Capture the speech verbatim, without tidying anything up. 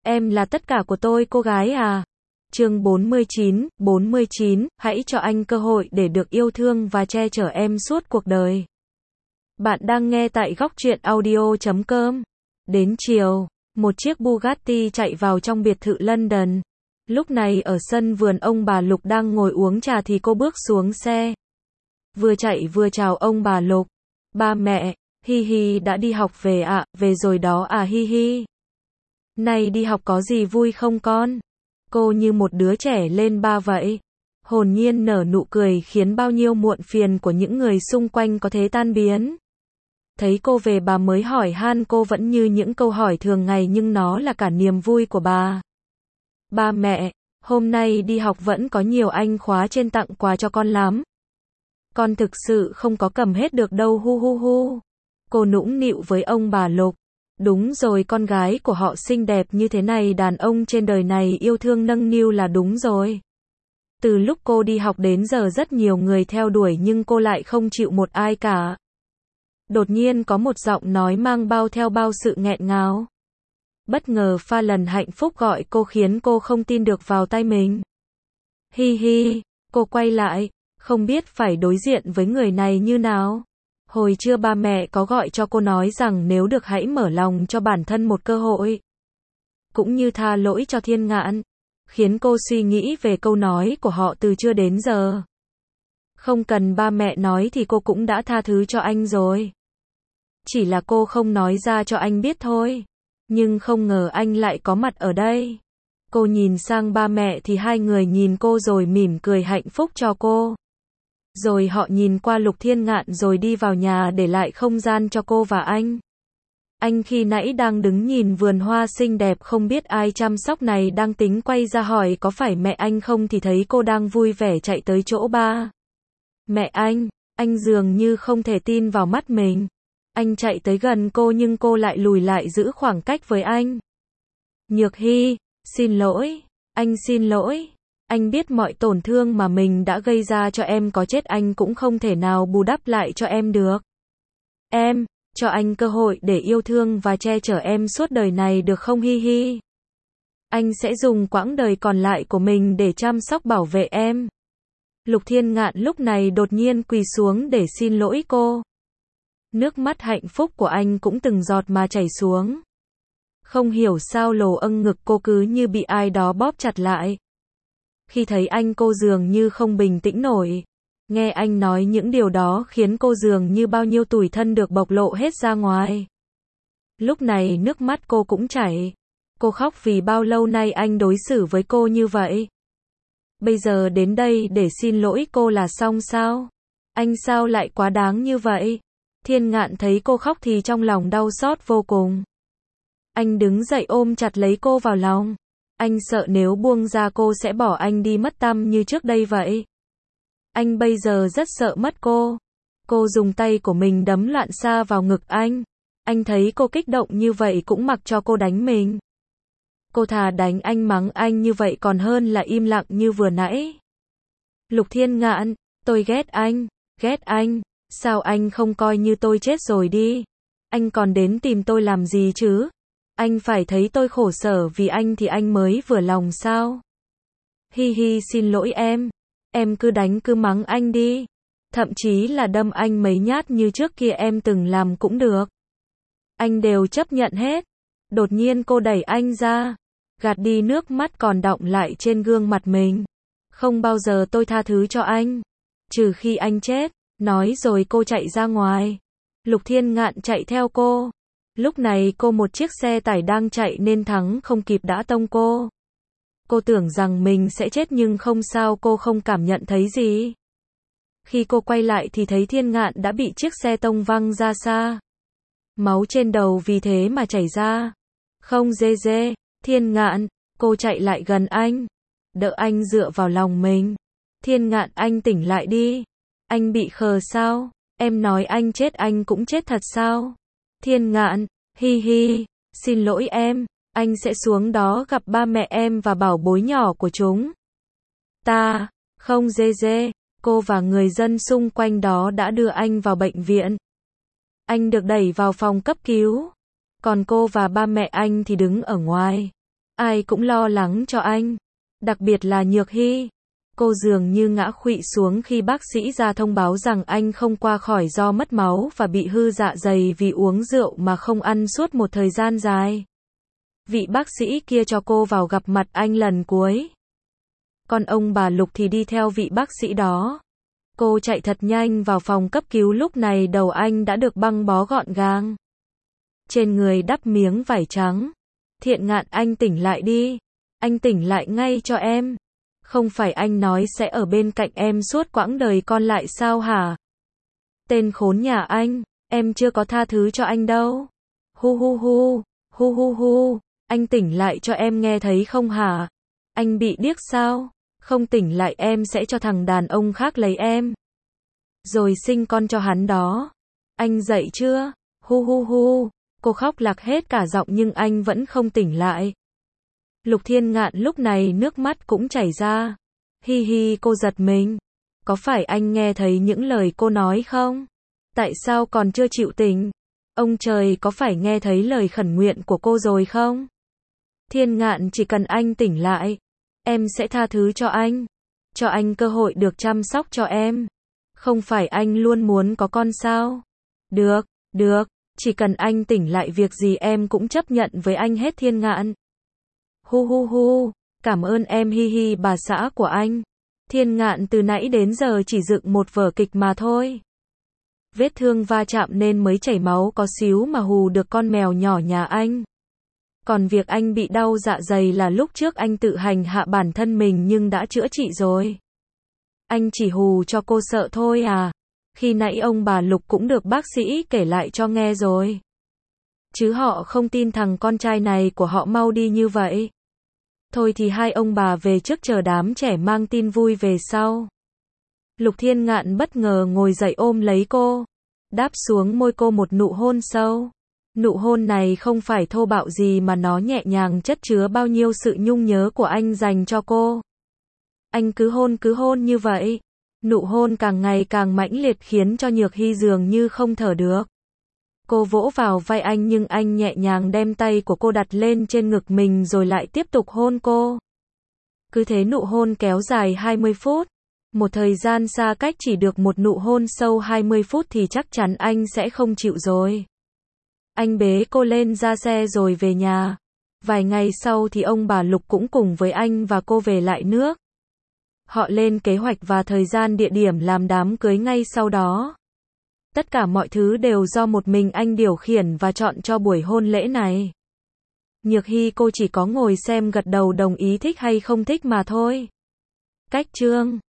em là tất cả của tôi cô gái à. Chương bốn mươi chín, bốn mươi chín, hãy cho anh cơ hội để được yêu thương và che chở em suốt cuộc đời. Bạn đang nghe tại góc truyện audio chấm com. Đến chiều, một chiếc Bugatti chạy vào trong biệt thự London. Lúc này ở sân vườn ông bà Lục đang ngồi uống trà thì cô bước xuống xe. Vừa chạy vừa chào ông bà Lục. Ba mẹ, Hi Hi đã đi học về ạ, à, về rồi đó à Hi Hi. Này đi học có gì vui không con? Cô như một đứa trẻ lên ba vậy. Hồn nhiên nở nụ cười khiến bao nhiêu muộn phiền của những người xung quanh có thế tan biến. Thấy cô về bà mới hỏi han cô vẫn như những câu hỏi thường ngày nhưng nó là cả niềm vui của bà. Ba mẹ, hôm nay đi học vẫn có nhiều anh khóa trên tặng quà cho con lắm. Con thực sự không có cầm hết được đâu hu hu hu. Cô nũng nịu với ông bà Lục. Đúng rồi, con gái của họ xinh đẹp như thế này đàn ông trên đời này yêu thương nâng niu là đúng rồi. Từ lúc cô đi học đến giờ rất nhiều người theo đuổi nhưng cô lại không chịu một ai cả. Đột nhiên có một giọng nói mang bao theo bao sự nghẹn ngào. Bất ngờ pha lần hạnh phúc gọi cô khiến cô không tin được vào tay mình. Hi hi, cô quay lại, không biết phải đối diện với người này như nào. Hồi trưa ba mẹ có gọi cho cô nói rằng nếu được hãy mở lòng cho bản thân một cơ hội. Cũng như tha lỗi cho Thiên Ngạn. Khiến cô suy nghĩ về câu nói của họ từ trưa đến giờ. Không cần ba mẹ nói thì cô cũng đã tha thứ cho anh rồi. Chỉ là cô không nói ra cho anh biết thôi. Nhưng không ngờ anh lại có mặt ở đây. Cô nhìn sang ba mẹ thì hai người nhìn cô rồi mỉm cười hạnh phúc cho cô. Rồi họ nhìn qua Lục Thiên Ngạn rồi đi vào nhà để lại không gian cho cô và anh. Anh khi nãy đang đứng nhìn vườn hoa xinh đẹp không biết ai chăm sóc này đang tính quay ra hỏi có phải mẹ anh không thì thấy cô đang vui vẻ chạy tới chỗ ba. Mẹ anh, anh dường như không thể tin vào mắt mình. Anh chạy tới gần cô nhưng cô lại lùi lại giữ khoảng cách với anh. Nhược Hy, xin lỗi, anh xin lỗi. Anh biết mọi tổn thương mà mình đã gây ra cho em có chết anh cũng không thể nào bù đắp lại cho em được. Em, cho anh cơ hội để yêu thương và che chở em suốt đời này được không Hi Hi? Anh sẽ dùng quãng đời còn lại của mình để chăm sóc bảo vệ em. Lục Thiên Ngạn lúc này đột nhiên quỳ xuống để xin lỗi cô. Nước mắt hạnh phúc của anh cũng từng giọt mà chảy xuống. Không hiểu sao lồ âng ngực cô cứ như bị ai đó bóp chặt lại. Khi thấy anh cô dường như không bình tĩnh nổi. Nghe anh nói những điều đó khiến cô dường như bao nhiêu tủi thân được bộc lộ hết ra ngoài. Lúc này nước mắt cô cũng chảy. Cô khóc vì bao lâu nay anh đối xử với cô như vậy. Bây giờ đến đây để xin lỗi cô là xong sao? Anh sao lại quá đáng như vậy? Thiên Ngạn thấy cô khóc thì trong lòng đau xót vô cùng. Anh đứng dậy ôm chặt lấy cô vào lòng. Anh sợ nếu buông ra cô sẽ bỏ anh đi mất tăm như trước đây vậy. Anh bây giờ rất sợ mất cô. Cô dùng tay của mình đấm loạn xạ vào ngực anh. Anh thấy cô kích động như vậy cũng mặc cho cô đánh mình. Cô thà đánh anh mắng anh như vậy còn hơn là im lặng như vừa nãy. Lục Thiên Ngạn, tôi ghét anh, ghét anh. Sao anh không coi như tôi chết rồi đi? Anh còn đến tìm tôi làm gì chứ? Anh phải thấy tôi khổ sở vì anh thì anh mới vừa lòng sao? Hi Hi xin lỗi em. Em cứ đánh cứ mắng anh đi. Thậm chí là đâm anh mấy nhát như trước kia em từng làm cũng được. Anh đều chấp nhận hết. Đột nhiên cô đẩy anh ra. Gạt đi nước mắt còn đọng lại trên gương mặt mình. Không bao giờ tôi tha thứ cho anh. Trừ khi anh chết. Nói rồi cô chạy ra ngoài. Lục Thiên Ngạn chạy theo cô. Lúc này cô một chiếc xe tải đang chạy nên thắng không kịp đã tông cô. Cô tưởng rằng mình sẽ chết nhưng không sao, cô không cảm nhận thấy gì. Khi cô quay lại thì thấy Thiên Ngạn đã bị chiếc xe tông văng ra xa. Máu trên đầu vì thế mà chảy ra. Không dê dê, Thiên Ngạn, cô chạy lại gần anh. Đỡ anh dựa vào lòng mình. Thiên Ngạn anh tỉnh lại đi. Anh bị khờ sao? Em nói anh chết anh cũng chết thật sao? Thiên Ngạn, Hi Hi, xin lỗi em, anh sẽ xuống đó gặp ba mẹ em và bảo bối nhỏ của chúng. Ta, không dê dê, cô và người dân xung quanh đó đã đưa anh vào bệnh viện. Anh được đẩy vào phòng cấp cứu. Còn cô và ba mẹ anh thì đứng ở ngoài. Ai cũng lo lắng cho anh. Đặc biệt là Nhược Hy. Cô dường như ngã khuỵu xuống khi bác sĩ ra thông báo rằng anh không qua khỏi do mất máu và bị hư dạ dày vì uống rượu mà không ăn suốt một thời gian dài. Vị bác sĩ kia cho cô vào gặp mặt anh lần cuối. Còn ông bà Lục thì đi theo vị bác sĩ đó. Cô chạy thật nhanh vào phòng cấp cứu, lúc này đầu anh đã được băng bó gọn gàng. Trên người đắp miếng vải trắng. Thiện Ngạn, anh tỉnh lại đi. Anh tỉnh lại ngay cho em. Không phải anh nói sẽ ở bên cạnh em suốt quãng đời còn lại sao hả? Tên khốn nhà anh, em chưa có tha thứ cho anh đâu. Hu hu hu, hu hu hu, anh tỉnh lại cho em nghe thấy không hả? Anh bị điếc sao? Không tỉnh lại em sẽ cho thằng đàn ông khác lấy em. Rồi sinh con cho hắn đó. Anh dậy chưa? Hu hu hu, cô khóc lạc hết cả giọng nhưng anh vẫn không tỉnh lại. Lục Thiên Ngạn lúc này nước mắt cũng chảy ra. Hi hi, cô giật mình. Có phải anh nghe thấy những lời cô nói không? Tại sao còn chưa chịu tỉnh? Ông trời có phải nghe thấy lời khẩn nguyện của cô rồi không? Thiên Ngạn, chỉ cần anh tỉnh lại, em sẽ tha thứ cho anh. Cho anh cơ hội được chăm sóc cho em. Không phải anh luôn muốn có con sao? Được, được, chỉ cần anh tỉnh lại việc gì em cũng chấp nhận với anh hết Thiên Ngạn. Hu hu hu, cảm ơn em hi hi bà xã của anh. Thiên Ngạn từ nãy đến giờ chỉ dựng một vở kịch mà thôi. Vết thương va chạm nên mới chảy máu có xíu mà hù được con mèo nhỏ nhà anh. Còn việc anh bị đau dạ dày là lúc trước anh tự hành hạ bản thân mình nhưng đã chữa trị rồi. Anh chỉ hù cho cô sợ thôi à. Khi nãy ông bà Lục cũng được bác sĩ kể lại cho nghe rồi. Chứ họ không tin thằng con trai này của họ mau đi như vậy. Thôi thì hai ông bà về trước, chờ đám trẻ mang tin vui về sau. Lục Thiên Ngạn bất ngờ ngồi dậy ôm lấy cô. Đáp xuống môi cô một nụ hôn sâu. Nụ hôn này không phải thô bạo gì mà nó nhẹ nhàng chất chứa bao nhiêu sự nhung nhớ của anh dành cho cô. Anh cứ hôn cứ hôn như vậy. Nụ hôn càng ngày càng mãnh liệt khiến cho Nhược Hy dường như không thở được. Cô vỗ vào vai anh nhưng anh nhẹ nhàng đem tay của cô đặt lên trên ngực mình rồi lại tiếp tục hôn cô. Cứ thế nụ hôn kéo dài hai mươi phút. Một thời gian xa cách chỉ được một nụ hôn sâu hai mươi phút thì chắc chắn anh sẽ không chịu rồi. Anh bế cô lên ra xe rồi về nhà. Vài ngày sau thì ông bà Lục cũng cùng với anh và cô về lại nước. Họ lên kế hoạch và thời gian địa điểm làm đám cưới ngay sau đó. Tất cả mọi thứ đều do một mình anh điều khiển và chọn cho buổi hôn lễ này. Nhược Hy cô chỉ có ngồi xem gật đầu đồng ý thích hay không thích mà thôi. Cách chương